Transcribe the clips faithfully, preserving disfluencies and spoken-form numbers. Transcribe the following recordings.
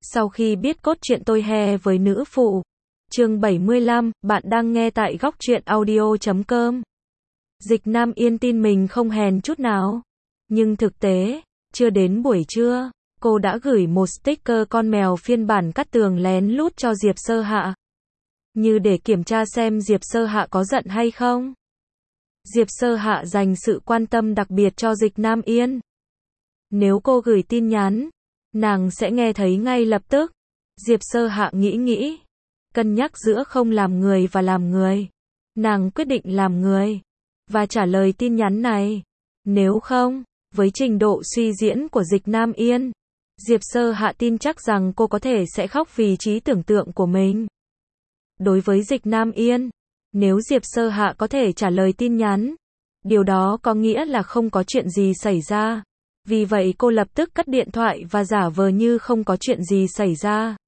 Sau khi biết cốt truyện tôi hè với nữ phụ. Chương bảy mươi lăm, bạn đang nghe tại góc truyện audio chấm com. Dịch Nam Yên tin mình không hèn chút nào. Nhưng thực tế, chưa đến buổi trưa, cô đã gửi một sticker con mèo phiên bản cắt tường lén lút cho Diệp Sơ Hạ. Như để kiểm tra xem Diệp Sơ Hạ có giận hay không. Diệp Sơ Hạ dành sự quan tâm đặc biệt cho Dịch Nam Yên. Nếu cô gửi tin nhắn, nàng sẽ nghe thấy ngay lập tức. Diệp Sơ Hạ nghĩ nghĩ, cân nhắc giữa không làm người và làm người. Nàng quyết định làm người, và trả lời tin nhắn này. Nếu không, với trình độ suy diễn của Dịch Nam Yên, Diệp Sơ Hạ tin chắc rằng cô có thể sẽ khóc vì trí tưởng tượng của mình. Đối với Dịch Nam Yên, nếu Diệp Sơ Hạ có thể trả lời tin nhắn, điều đó có nghĩa là không có chuyện gì xảy ra. Vì vậy cô lập tức cất điện thoại và giả vờ như không có chuyện gì xảy ra.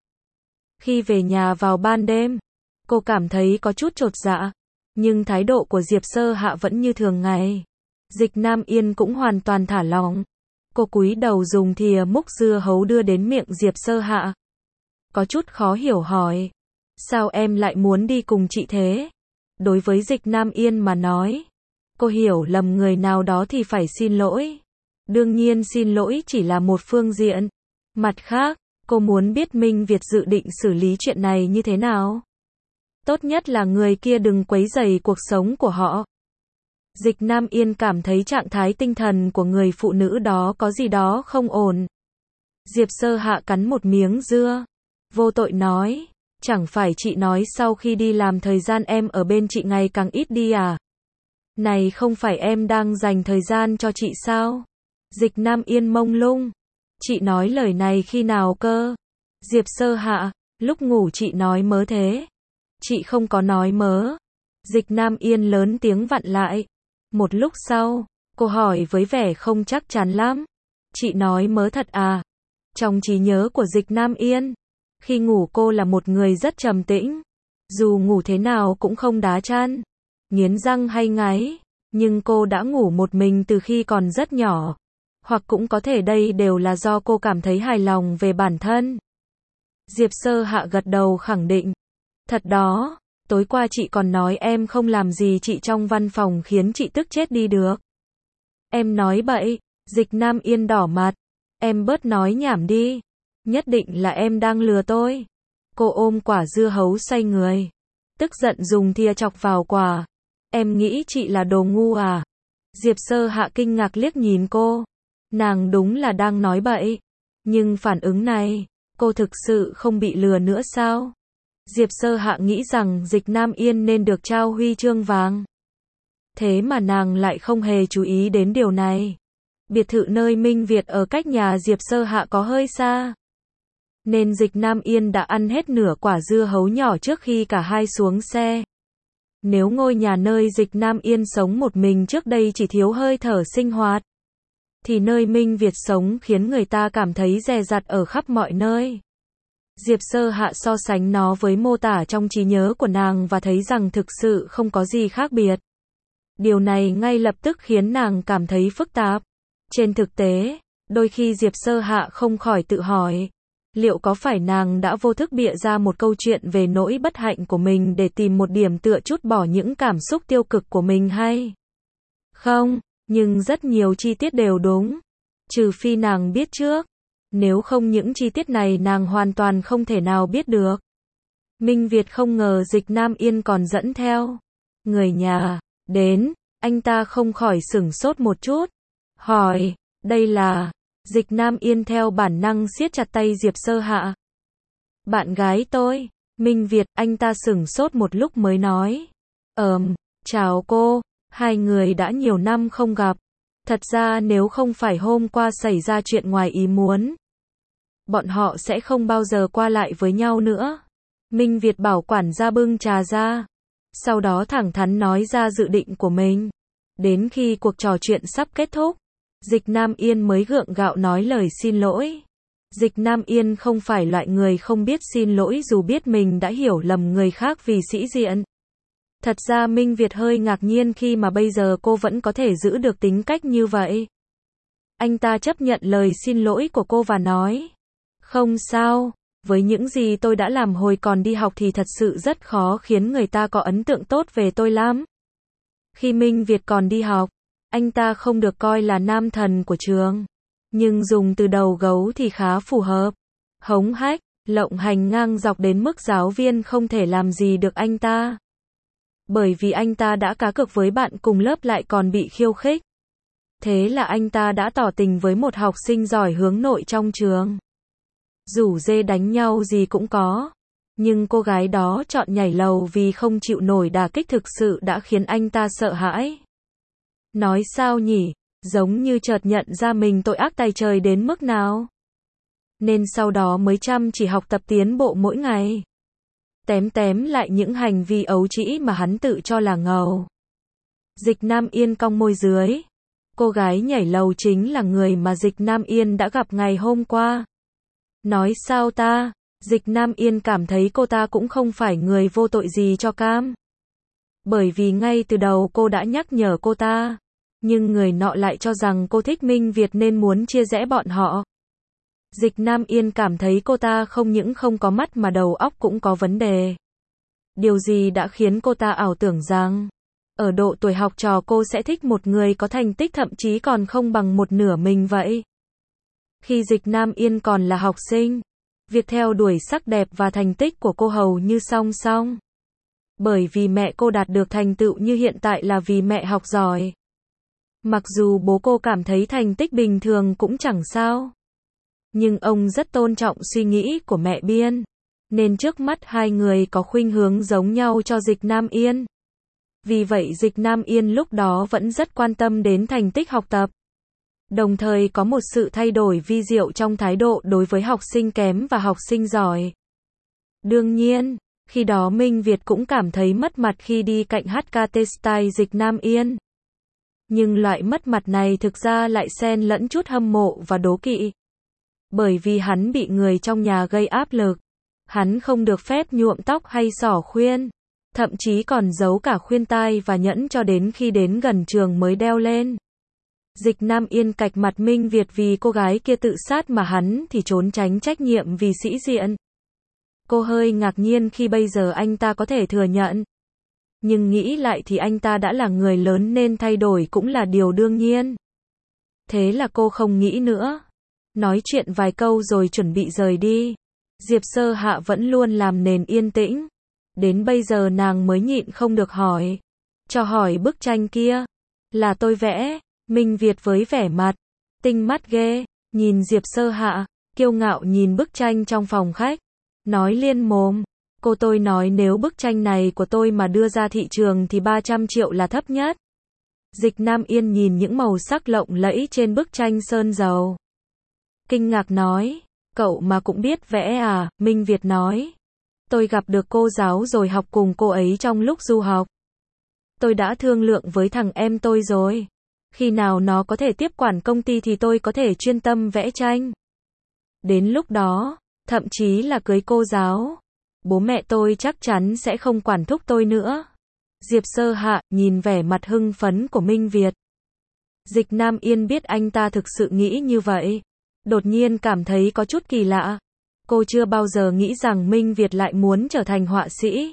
Khi về nhà vào ban đêm, cô cảm thấy có chút chột dạ, nhưng thái độ của Diệp Sơ Hạ vẫn như thường ngày. Dịch Nam Yên cũng hoàn toàn thả lỏng. Cô cúi đầu dùng thìa múc dưa hấu đưa đến miệng Diệp Sơ Hạ. Có chút khó hiểu hỏi, sao em lại muốn đi cùng chị thế? Đối với Dịch Nam Yên mà nói, cô hiểu lầm người nào đó thì phải xin lỗi. Đương nhiên xin lỗi chỉ là một phương diện. Mặt khác, cô muốn biết Minh Việt dự định xử lý chuyện này như thế nào. Tốt nhất là người kia đừng quấy rầy cuộc sống của họ. Dịch Nam Yên cảm thấy trạng thái tinh thần của người phụ nữ đó có gì đó không ổn. Diệp Sơ Hạ cắn một miếng dưa, vô tội nói, chẳng phải chị nói sau khi đi làm thời gian em ở bên chị ngày càng ít đi à? Này không phải em đang dành thời gian cho chị sao? Dịch Nam Yên mông lung. Chị nói lời này khi nào cơ? Diệp Sơ Hạ, lúc ngủ chị nói mớ thế. Chị không có nói mớ. Dịch Nam Yên lớn tiếng vặn lại. Một lúc sau, cô hỏi với vẻ không chắc chắn lắm. Chị nói mớ thật à? Trong trí nhớ của Dịch Nam Yên, khi ngủ cô là một người rất trầm tĩnh. Dù ngủ thế nào cũng không đá chăn, nghiến răng hay ngáy. Nhưng cô đã ngủ một mình từ khi còn rất nhỏ. Hoặc cũng có thể đây đều là do cô cảm thấy hài lòng về bản thân. Diệp Sơ Hạ gật đầu khẳng định. Thật đó, tối qua chị còn nói em không làm gì chị trong văn phòng khiến chị tức chết đi được. Em nói bậy. Dịch Nam Yên đỏ mặt. Em bớt nói nhảm đi. Nhất định là em đang lừa tôi. Cô ôm quả dưa hấu xoay người, tức giận dùng thìa chọc vào quả. Em nghĩ chị là đồ ngu à? Diệp Sơ Hạ kinh ngạc liếc nhìn cô. Nàng đúng là đang nói bậy. Nhưng phản ứng này, cô thực sự không bị lừa nữa sao? Diệp Sơ Hạ nghĩ rằng Dịch Nam Yên nên được trao huy chương vàng. Thế mà nàng lại không hề chú ý đến điều này. Biệt thự nơi Minh Việt ở cách nhà Diệp Sơ Hạ có hơi xa. Nên Dịch Nam Yên đã ăn hết nửa quả dưa hấu nhỏ trước khi cả hai xuống xe. Nếu ngôi nhà nơi Dịch Nam Yên sống một mình trước đây chỉ thiếu hơi thở sinh hoạt, thì nơi Minh Việt sống khiến người ta cảm thấy dè dặt ở khắp mọi nơi. Diệp Sơ Hạ so sánh nó với mô tả trong trí nhớ của nàng và thấy rằng thực sự không có gì khác biệt. Điều này ngay lập tức khiến nàng cảm thấy phức tạp. Trên thực tế, đôi khi Diệp Sơ Hạ không khỏi tự hỏi, liệu có phải nàng đã vô thức bịa ra một câu chuyện về nỗi bất hạnh của mình để tìm một điểm tựa trút bỏ những cảm xúc tiêu cực của mình hay không? Nhưng rất nhiều chi tiết đều đúng. Trừ phi nàng biết trước. Nếu không những chi tiết này nàng hoàn toàn không thể nào biết được. Minh Việt không ngờ Dịch Nam Yên còn dẫn theo người nhà đến. Anh ta không khỏi sửng sốt một chút. Hỏi, đây là... Dịch Nam Yên theo bản năng siết chặt tay Diệp Sơ Hạ. Bạn gái tôi. Minh Việt, anh ta sửng sốt một lúc mới nói. Ờm, chào cô. Hai người đã nhiều năm không gặp. Thật ra nếu không phải hôm qua xảy ra chuyện ngoài ý muốn, bọn họ sẽ không bao giờ qua lại với nhau nữa. Minh Việt bảo quản gia bưng trà ra. Sau đó thẳng thắn nói ra dự định của mình. Đến khi cuộc trò chuyện sắp kết thúc, Dịch Nam Yên mới gượng gạo nói lời xin lỗi. Dịch Nam Yên không phải loại người không biết xin lỗi dù biết mình đã hiểu lầm người khác vì sĩ diện. Thật ra Minh Việt hơi ngạc nhiên khi mà bây giờ cô vẫn có thể giữ được tính cách như vậy. Anh ta chấp nhận lời xin lỗi của cô và nói, không sao, với những gì tôi đã làm hồi còn đi học thì thật sự rất khó khiến người ta có ấn tượng tốt về tôi lắm. Khi Minh Việt còn đi học, anh ta không được coi là nam thần của trường, nhưng dùng từ đầu gấu thì khá phù hợp. Hống hách, lộng hành ngang dọc đến mức giáo viên không thể làm gì được anh ta. Bởi vì anh ta đã cá cược với bạn cùng lớp lại còn bị khiêu khích. Thế là anh ta đã tỏ tình với một học sinh giỏi hướng nội trong trường. Rủ rê đánh nhau gì cũng có. Nhưng cô gái đó chọn nhảy lầu vì không chịu nổi đả kích thực sự đã khiến anh ta sợ hãi. Nói sao nhỉ, giống như chợt nhận ra mình tội ác tày trời đến mức nào. Nên sau đó mới chăm chỉ học tập tiến bộ mỗi ngày. Tém tém lại những hành vi ấu trĩ mà hắn tự cho là ngầu. Dịch Nam Yên cong môi dưới. Cô gái nhảy lầu chính là người mà Dịch Nam Yên đã gặp ngày hôm qua. Nói sao ta, Dịch Nam Yên cảm thấy cô ta cũng không phải người vô tội gì cho cam. Bởi vì ngay từ đầu cô đã nhắc nhở cô ta. Nhưng người nọ lại cho rằng cô thích Minh Việt nên muốn chia rẽ bọn họ. Dịch Nam Yên cảm thấy cô ta không những không có mắt mà đầu óc cũng có vấn đề. Điều gì đã khiến cô ta ảo tưởng rằng, ở độ tuổi học trò cô sẽ thích một người có thành tích thậm chí còn không bằng một nửa mình vậy. Khi Dịch Nam Yên còn là học sinh, việc theo đuổi sắc đẹp và thành tích của cô hầu như song song. Bởi vì mẹ cô đạt được thành tựu như hiện tại là vì mẹ học giỏi. Mặc dù bố cô cảm thấy thành tích bình thường cũng chẳng sao. Nhưng ông rất tôn trọng suy nghĩ của mẹ Biên. Nên trước mắt hai người có khuynh hướng giống nhau cho Dịch Nam Yên. Vì vậy Dịch Nam Yên lúc đó vẫn rất quan tâm đến thành tích học tập. Đồng thời có một sự thay đổi vi diệu trong thái độ đối với học sinh kém và học sinh giỏi. Đương nhiên, khi đó Minh Việt cũng cảm thấy mất mặt khi đi cạnh hát ca tê style Dịch Nam Yên. Nhưng loại mất mặt này thực ra lại xen lẫn chút hâm mộ và đố kỵ. Bởi vì hắn bị người trong nhà gây áp lực. Hắn không được phép nhuộm tóc hay xỏ khuyên. Thậm chí còn giấu cả khuyên tai và nhẫn cho đến khi đến gần trường mới đeo lên. Dịch Nam Yên cạch mặt Minh Việt vì cô gái kia tự sát mà hắn thì trốn tránh trách nhiệm vì sĩ diện. Cô hơi ngạc nhiên khi bây giờ anh ta có thể thừa nhận. Nhưng nghĩ lại thì anh ta đã là người lớn nên thay đổi cũng là điều đương nhiên. Thế là cô không nghĩ nữa. Nói chuyện vài câu rồi chuẩn bị rời đi. Diệp Sơ Hạ vẫn luôn làm nền yên tĩnh. Đến bây giờ nàng mới nhịn không được hỏi. Cho hỏi bức tranh kia. Là tôi vẽ. Minh Việt với vẻ mặt tinh mắt ghê. Nhìn Diệp Sơ Hạ. Kiêu ngạo nhìn bức tranh trong phòng khách. Nói liên mồm. Cô tôi nói nếu bức tranh này của tôi mà đưa ra thị trường thì ba trăm triệu là thấp nhất. Dịch Nam Yên nhìn những màu sắc lộng lẫy trên bức tranh sơn dầu. Kinh ngạc nói. Cậu mà cũng biết vẽ à? Minh Việt nói. Tôi gặp được cô giáo rồi học cùng cô ấy trong lúc du học. Tôi đã thương lượng với thằng em tôi rồi. Khi nào nó có thể tiếp quản công ty thì tôi có thể chuyên tâm vẽ tranh. Đến lúc đó, thậm chí là cưới cô giáo. Bố mẹ tôi chắc chắn sẽ không quản thúc tôi nữa. Diệp Sơ Hạ nhìn vẻ mặt hưng phấn của Minh Việt. Dịch Nam Yên biết anh ta thực sự nghĩ như vậy. Đột nhiên cảm thấy có chút kỳ lạ. Cô chưa bao giờ nghĩ rằng Minh Việt lại muốn trở thành họa sĩ.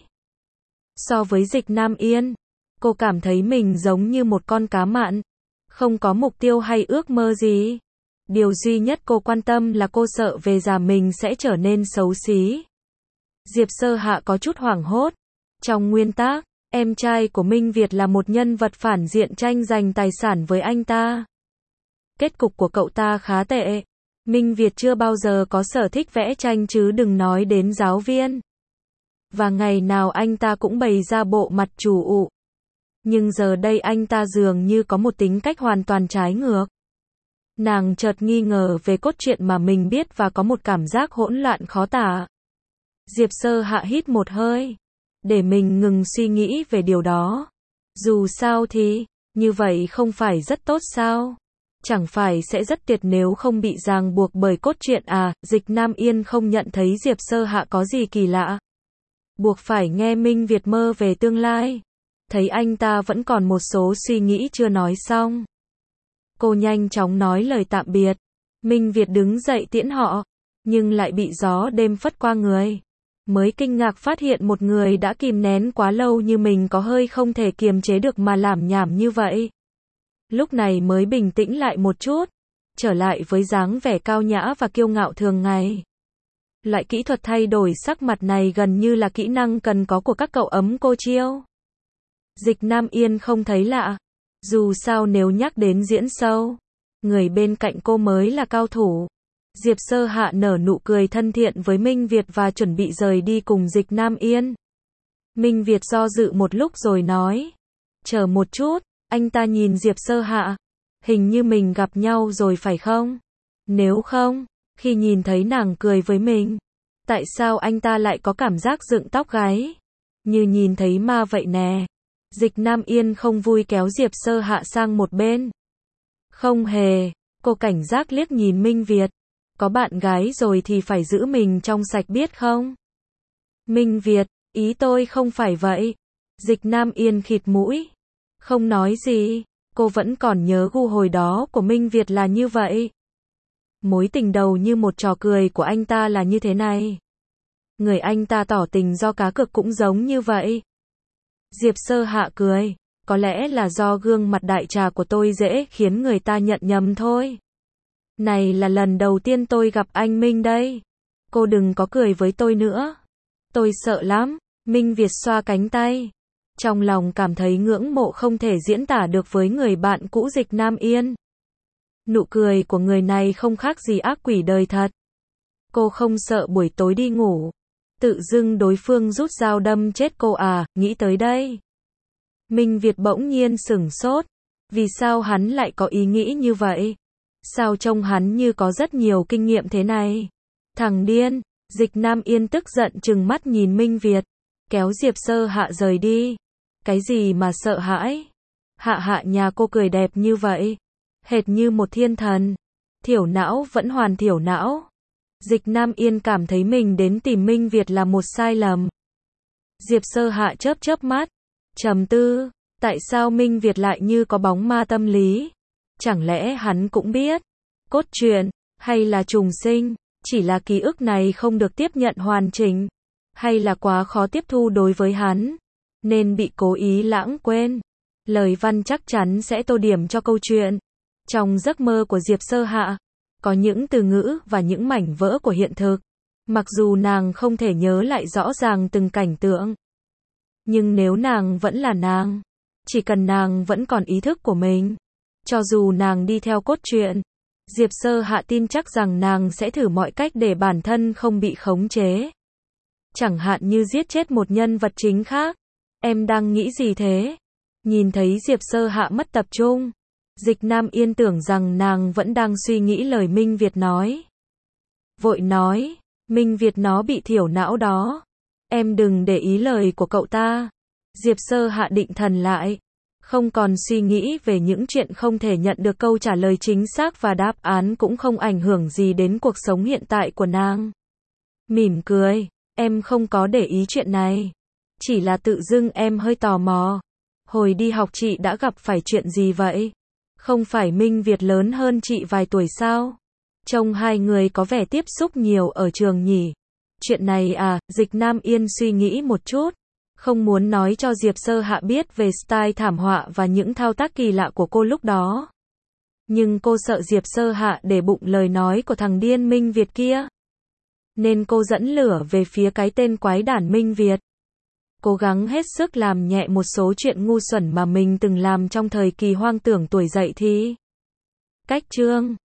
So với Dịch Nam Yên, cô cảm thấy mình giống như một con cá mặn. Không có mục tiêu hay ước mơ gì. Điều duy nhất cô quan tâm là cô sợ về già mình sẽ trở nên xấu xí. Diệp Sơ Hạ có chút hoảng hốt. Trong nguyên tác, em trai của Minh Việt là một nhân vật phản diện tranh giành tài sản với anh ta. Kết cục của cậu ta khá tệ. Minh Việt chưa bao giờ có sở thích vẽ tranh chứ đừng nói đến giáo viên. Và ngày nào anh ta cũng bày ra bộ mặt chủ ụ. Nhưng giờ đây anh ta dường như có một tính cách hoàn toàn trái ngược. Nàng chợt nghi ngờ về cốt truyện mà mình biết và có một cảm giác hỗn loạn khó tả. Diệp Sơ Hạ hít một hơi. Để mình ngừng suy nghĩ về điều đó. Dù sao thì, như vậy không phải rất tốt sao? Chẳng phải sẽ rất tuyệt nếu không bị ràng buộc bởi cốt truyện à? Dịch Nam Yên không nhận thấy Diệp Sơ Hạ có gì kỳ lạ. Buộc phải nghe Minh Việt mơ về tương lai. Thấy anh ta vẫn còn một số suy nghĩ chưa nói xong. Cô nhanh chóng nói lời tạm biệt. Minh Việt đứng dậy tiễn họ. nhưng lại bị gió đêm phất qua người. Mới kinh ngạc phát hiện một người đã kìm nén quá lâu như mình có hơi không thể kiềm chế được mà lảm nhảm như vậy. Lúc này mới bình tĩnh lại một chút, trở lại với dáng vẻ cao nhã và kiêu ngạo thường ngày. Loại kỹ thuật thay đổi sắc mặt này gần như là kỹ năng cần có của các cậu ấm cô chiêu. Dịch Nam Yên không thấy lạ. Dù sao nếu nhắc đến diễn show, người bên cạnh cô mới là cao thủ. Diệp Sơ Hạ nở nụ cười thân thiện với Minh Việt và chuẩn bị rời đi cùng Dịch Nam Yên. Minh Việt do dự một lúc rồi nói. Chờ một chút, anh ta nhìn Diệp Sơ Hạ. Hình như mình gặp nhau rồi phải không? Nếu không, khi nhìn thấy nàng cười với mình, tại sao anh ta lại có cảm giác dựng tóc gáy? Như nhìn thấy ma vậy nè. Dịch Nam Yên không vui kéo Diệp Sơ Hạ sang một bên. Không hề, cô cảnh giác liếc nhìn Minh Việt. Có bạn gái rồi thì phải giữ mình trong sạch biết không? Minh Việt, ý tôi không phải vậy. Dịch Nam Yên khịt mũi. Không nói gì, cô vẫn còn nhớ gu hồi đó của Minh Việt là như vậy. Mối tình đầu như một trò cười của anh ta là như thế này. Người anh ta tỏ tình do cá cược cũng giống như vậy. Diệp Sơ Hạ cười. Có lẽ là do gương mặt đại trà của tôi dễ khiến người ta nhận nhầm thôi. Này là lần đầu tiên tôi gặp anh Minh đây. Cô đừng có cười với tôi nữa. Tôi sợ lắm. Minh Việt xoa cánh tay. Trong lòng cảm thấy ngưỡng mộ không thể diễn tả được với người bạn cũ Dịch Nam Yên. Nụ cười của người này không khác gì ác quỷ đời thật. Cô không sợ buổi tối đi ngủ. Tự dưng đối phương rút dao đâm chết cô à, nghĩ tới đây. Minh Việt bỗng nhiên sửng sốt. Vì sao hắn lại có ý nghĩ như vậy? Sao trông hắn như có rất nhiều kinh nghiệm thế này? Thằng điên. Dịch Nam Yên tức giận trừng mắt nhìn Minh Việt. Kéo Diệp Sơ Hạ rời đi. Cái gì mà sợ hãi? Hạ Hạ nhà cô cười đẹp như vậy. Hệt như một thiên thần. Thiểu não vẫn hoàn thiểu não. Dịch Nam Yên cảm thấy mình đến tìm Minh Việt là một sai lầm. Diệp Sơ Hạ chớp chớp mắt. Trầm tư. Tại sao Minh Việt lại như có bóng ma tâm lý? Chẳng lẽ hắn cũng biết? Cốt truyện, hay là trùng sinh? Chỉ là ký ức này không được tiếp nhận hoàn chỉnh? Hay là quá khó tiếp thu đối với hắn? Nên bị cố ý lãng quên? Lời văn chắc chắn sẽ tô điểm cho câu chuyện. Trong giấc mơ của Diệp Sơ Hạ, có những từ ngữ và những mảnh vỡ của hiện thực. Mặc dù nàng không thể nhớ lại rõ ràng từng cảnh tượng. Nhưng nếu nàng vẫn là nàng, chỉ cần nàng vẫn còn ý thức của mình, cho dù nàng đi theo cốt truyện, Diệp Sơ Hạ tin chắc rằng nàng sẽ thử mọi cách để bản thân không bị khống chế. Chẳng hạn như giết chết một nhân vật chính khác. Em đang nghĩ gì thế? Nhìn thấy Diệp Sơ Hạ mất tập trung, Dịch Nam Yên tưởng rằng nàng vẫn đang suy nghĩ lời Minh Việt nói. Vội nói, Minh Việt nó bị thiểu não đó. Em đừng để ý lời của cậu ta. Diệp Sơ Hạ định thần lại. Không còn suy nghĩ về những chuyện không thể nhận được câu trả lời chính xác và đáp án cũng không ảnh hưởng gì đến cuộc sống hiện tại của nàng. Mỉm cười, em không có để ý chuyện này. Chỉ là tự dưng em hơi tò mò. Hồi đi học chị đã gặp phải chuyện gì vậy? Không phải Minh Việt lớn hơn chị vài tuổi sao? Trông hai người có vẻ tiếp xúc nhiều ở trường nhỉ? Chuyện này à, Dịch Nam Yên suy nghĩ một chút. Không muốn nói cho Diệp Sơ Hạ biết về style thảm họa và những thao tác kỳ lạ của cô lúc đó. Nhưng cô sợ Diệp Sơ Hạ để bụng lời nói của thằng điên Minh Việt kia. Nên cô dẫn lửa về phía cái tên quái đản Minh Việt. Cố gắng hết sức làm nhẹ một số chuyện ngu xuẩn mà mình từng làm trong thời kỳ hoang tưởng tuổi dậy thì. Cách chương